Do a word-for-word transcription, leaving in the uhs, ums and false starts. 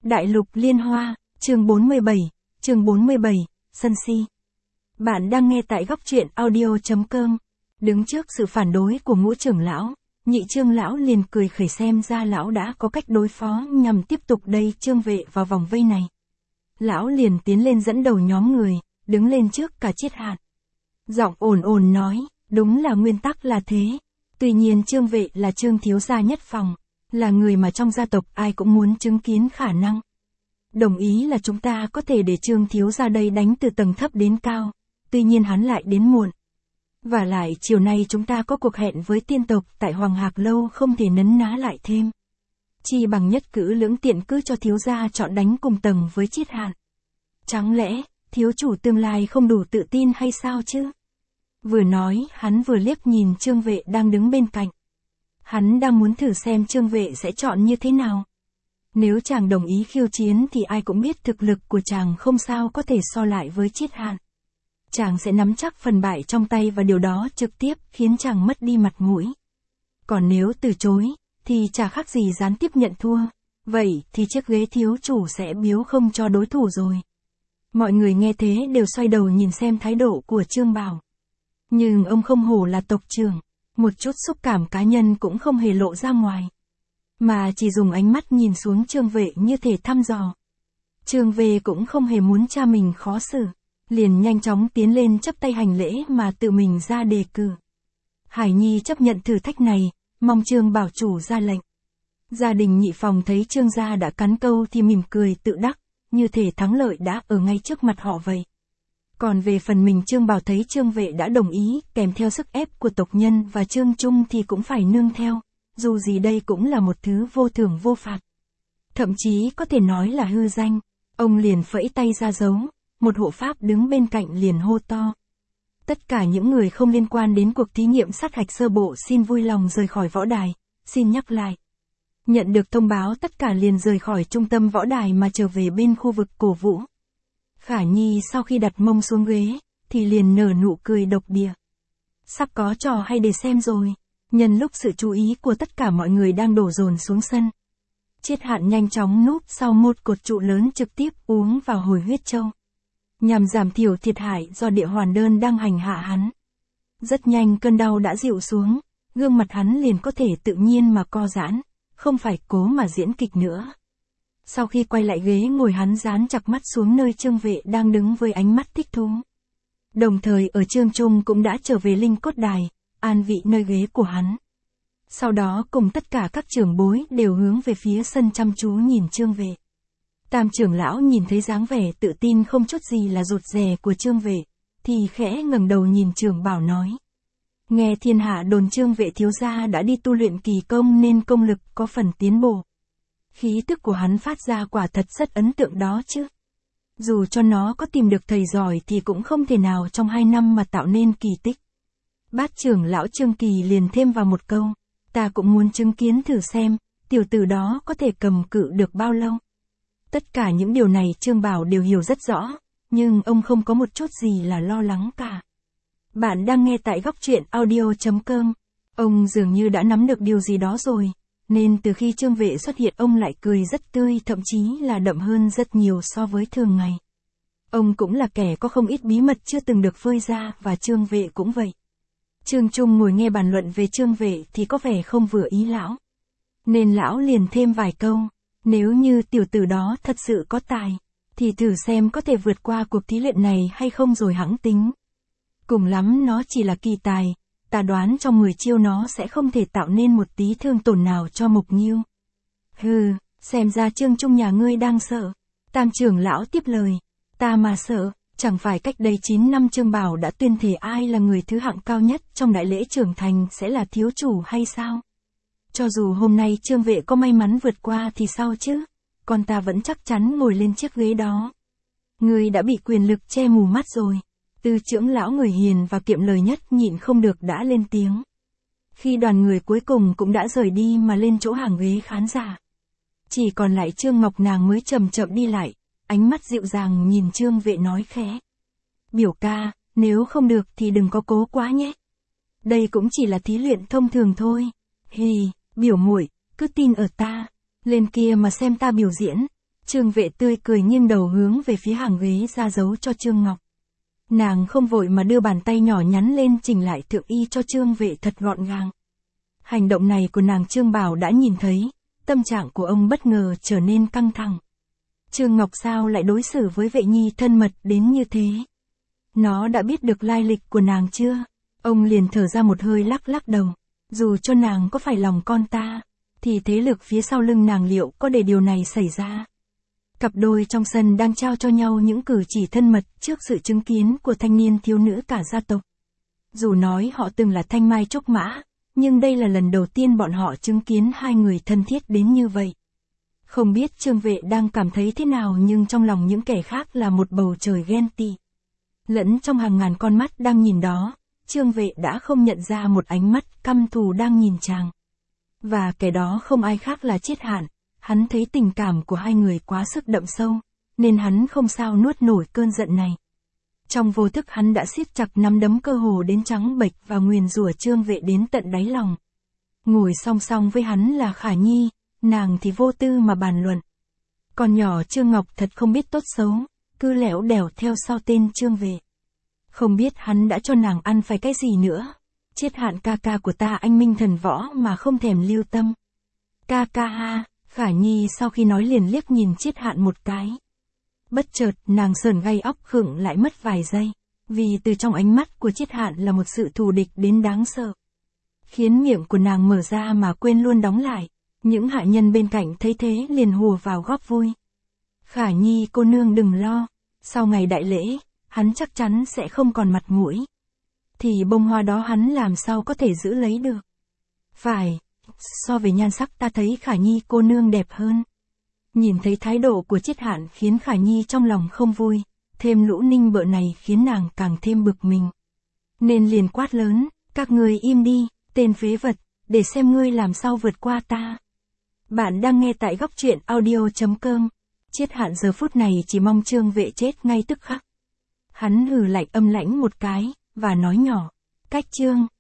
Đại lục liên hoa, chương bốn mươi bảy, chương bốn mươi bảy, sân si. Bạn đang nghe tại góc truyện audio chấm com. Đứng trước sự phản đối của ngũ trưởng lão, nhị trương lão liền cười khẩy xem ra lão đã có cách đối phó nhằm tiếp tục đẩy Trương Vệ vào vòng vây này. Lão liền tiến lên dẫn đầu nhóm người, đứng lên trước cả Chiết Hạt. Giọng ồn ồn nói, đúng là nguyên tắc là thế. Tuy nhiên Trương Vệ là Trương thiếu gia nhất phòng, là người mà trong gia tộc ai cũng muốn chứng kiến khả năng. Đồng ý là chúng ta có thể để Trương thiếu gia đây đánh từ tầng thấp đến cao, tuy nhiên hắn lại đến muộn. Và lại chiều nay chúng ta có cuộc hẹn với tiên tộc tại Hoàng Hạc Lâu, không thể nấn ná lại thêm. Chi bằng nhất cử lưỡng tiện cứ cho thiếu gia chọn đánh cùng tầng với Chiết Hạt. Chẳng lẽ, thiếu chủ tương lai không đủ tự tin hay sao chứ? Vừa nói, hắn vừa liếc nhìn Trương Vệ đang đứng bên cạnh. Hắn đang muốn thử xem Trương Vệ sẽ chọn như thế nào. Nếu chàng đồng ý khiêu chiến thì ai cũng biết thực lực của chàng không sao có thể so lại với Chiết Hạt. Chàng sẽ nắm chắc phần bại trong tay và điều đó trực tiếp khiến chàng mất đi mặt mũi. Còn nếu từ chối, thì chả khác gì gián tiếp nhận thua. Vậy thì chiếc ghế thiếu chủ sẽ biếu không cho đối thủ rồi. Mọi người nghe thế đều xoay đầu nhìn xem thái độ của Trương Bảo. Nhưng ông không hổ là tộc trưởng, một chút xúc cảm cá nhân cũng không hề lộ ra ngoài. Mà chỉ dùng ánh mắt nhìn xuống Trương Vệ như thể thăm dò. Trương Vệ cũng không hề muốn cha mình khó xử, liền nhanh chóng tiến lên chắp tay hành lễ mà tự mình ra đề cử. Hải Nhi chấp nhận thử thách này, mong Trương bảo chủ ra lệnh. Gia đình nhị phòng thấy Trương gia đã cắn câu thì mỉm cười tự đắc, như thể thắng lợi đã ở ngay trước mặt họ vậy. Còn về phần mình Trương Bảo thấy Trương Vệ đã đồng ý, kèm theo sức ép của tộc nhân và Trương Trung thì cũng phải nương theo, dù gì đây cũng là một thứ vô thưởng vô phạt. Thậm chí có thể nói là hư danh, ông liền phẫy tay ra dấu, một hộ pháp đứng bên cạnh liền hô to. Tất cả những người không liên quan đến cuộc thí nghiệm sát hạch sơ bộ xin vui lòng rời khỏi võ đài, xin nhắc lại. Nhận được thông báo tất cả liền rời khỏi trung tâm võ đài mà trở về bên khu vực cổ vũ. Khả Nhi sau khi đặt mông xuống ghế, thì liền nở nụ cười độc địa. Sắp có trò hay để xem rồi. Nhân lúc sự chú ý của tất cả mọi người đang đổ dồn xuống sân, Chiết Hạt nhanh chóng núp sau một cột trụ lớn trực tiếp uống vào hồi huyết châu, nhằm giảm thiểu thiệt hại do địa hoàn đơn đang hành hạ hắn. Rất nhanh cơn đau đã dịu xuống, gương mặt hắn liền có thể tự nhiên mà co giãn, không phải cố mà diễn kịch nữa. Sau khi quay lại ghế ngồi, hắn dán chặt mắt xuống nơi Trương Vệ đang đứng với ánh mắt thích thú. Đồng thời ở Trương Trung cũng đã trở về linh cốt đài, an vị nơi ghế của hắn. Sau đó cùng tất cả các trưởng bối đều hướng về phía sân chăm chú nhìn Trương Vệ. Tam trưởng lão nhìn thấy dáng vẻ tự tin không chút gì là rụt rè của Trương Vệ, thì khẽ ngẩng đầu nhìn trưởng bảo nói. Nghe thiên hạ đồn Trương Vệ thiếu gia đã đi tu luyện kỳ công nên công lực có phần tiến bộ. Khí tức của hắn phát ra quả thật rất ấn tượng đó chứ. Dù cho nó có tìm được thầy giỏi thì cũng không thể nào trong hai năm mà tạo nên kỳ tích. Bát trưởng lão Trương Kỳ liền thêm vào một câu, ta cũng muốn chứng kiến thử xem, tiểu tử đó có thể cầm cự được bao lâu. Tất cả những điều này Trương Bảo đều hiểu rất rõ, nhưng ông không có một chút gì là lo lắng cả. Bạn đang nghe tại góc truyện audio chấm com. Ông dường như đã nắm được điều gì đó rồi, nên từ khi Trương Vệ xuất hiện ông lại cười rất tươi, thậm chí là đậm hơn rất nhiều so với thường ngày. Ông cũng là kẻ có không ít bí mật chưa từng được phơi ra và Trương Vệ cũng vậy. Trương Trung ngồi nghe bàn luận về Trương Vệ thì có vẻ không vừa ý lão. Nên lão liền thêm vài câu, nếu như tiểu tử đó thật sự có tài, thì thử xem có thể vượt qua cuộc thí luyện này hay không rồi hẵng tính. Cùng lắm nó chỉ là kỳ tài, ta đoán trong mười chiêu nó sẽ không thể tạo nên một tí thương tổn nào cho Mục Nghiêu. Hừ, xem ra Trương Trung nhà ngươi đang sợ. Tam trưởng lão tiếp lời, ta mà sợ, chẳng phải cách đây chín năm Trương Bảo đã tuyên thể ai là người thứ hạng cao nhất trong đại lễ trưởng thành sẽ là thiếu chủ hay sao? Cho dù hôm nay Trương Vệ có may mắn vượt qua thì sao chứ? Còn ta vẫn chắc chắn ngồi lên chiếc ghế đó. Ngươi đã bị quyền lực che mù mắt rồi. Tư trưởng lão người hiền và kiệm lời nhất nhịn không được đã lên tiếng. Khi đoàn người cuối cùng cũng đã rời đi mà lên chỗ hàng ghế khán giả, chỉ còn lại Trương Ngọc nàng mới chậm chậm đi lại, ánh mắt dịu dàng nhìn Trương Vệ nói khẽ. Biểu ca, nếu không được thì đừng có cố quá nhé. Đây cũng chỉ là thí luyện thông thường thôi. Hì, biểu muội, cứ tin ở ta, lên kia mà xem ta biểu diễn. Trương Vệ tươi cười nghiêng đầu hướng về phía hàng ghế ra dấu cho Trương Ngọc. Nàng không vội mà đưa bàn tay nhỏ nhắn lên chỉnh lại thượng y cho Trương Vệ thật gọn gàng. Hành động này của nàng Trương Bảo đã nhìn thấy, tâm trạng của ông bất ngờ trở nên căng thẳng. Trương Ngọc sao lại đối xử với Vệ Nhi thân mật đến như thế? Nó đã biết được lai lịch của nàng chưa? Ông liền thở ra một hơi lắc lắc đầu. Dù cho nàng có phải lòng con ta, thì thế lực phía sau lưng nàng liệu có để điều này xảy ra? Cặp đôi trong sân đang trao cho nhau những cử chỉ thân mật trước sự chứng kiến của thanh niên thiếu nữ cả gia tộc. Dù nói họ từng là thanh mai trúc mã, nhưng đây là lần đầu tiên bọn họ chứng kiến hai người thân thiết đến như vậy. Không biết Trương Vệ đang cảm thấy thế nào nhưng trong lòng những kẻ khác là một bầu trời ghen tị. Lẫn trong hàng ngàn con mắt đang nhìn đó, Trương Vệ đã không nhận ra một ánh mắt căm thù đang nhìn chàng. Và kẻ đó không ai khác là Chiết Hạn. Hắn thấy tình cảm của hai người quá sức đậm sâu, nên hắn không sao nuốt nổi cơn giận này. Trong vô thức hắn đã siết chặt nắm đấm cơ hồ đến trắng bệch và nguyền rủa Trương Vệ đến tận đáy lòng. Ngồi song song với hắn là Khả Nhi, nàng thì vô tư mà bàn luận. Con nhỏ Trương Ngọc thật không biết tốt xấu, cứ lẻo đẻo theo sau tên Trương Vệ. Không biết hắn đã cho nàng ăn phải cái gì nữa. Chiết Hạn ca ca của ta anh minh thần võ mà không thèm lưu tâm. Ca ca ha. Khả Nhi sau khi nói liền liếc nhìn Chiết Hạn một cái. Bất chợt nàng sờn gai óc khựng lại mất vài giây, vì từ trong ánh mắt của Chiết Hạn là một sự thù địch đến đáng sợ. Khiến miệng của nàng mở ra mà quên luôn đóng lại, những hạ nhân bên cạnh thấy thế liền hùa vào góp vui. Khả Nhi cô nương đừng lo, sau ngày đại lễ, hắn chắc chắn sẽ không còn mặt mũi. Thì bông hoa đó hắn làm sao có thể giữ lấy được. Phải. So về nhan sắc ta thấy Khả Nhi cô nương đẹp hơn. Nhìn thấy thái độ của Chiết Hạn khiến Khả Nhi trong lòng không vui, thêm lũ ninh bợ này khiến nàng càng thêm bực mình. Nên liền quát lớn, các ngươi im đi, tên phế vật, để xem ngươi làm sao vượt qua ta. Bạn đang nghe tại góc truyện audio chấm com. Chiết Hạn giờ phút này chỉ mong Trương Vệ chết ngay tức khắc. Hắn hừ lạnh âm lãnh một cái, và nói nhỏ, cách Trương.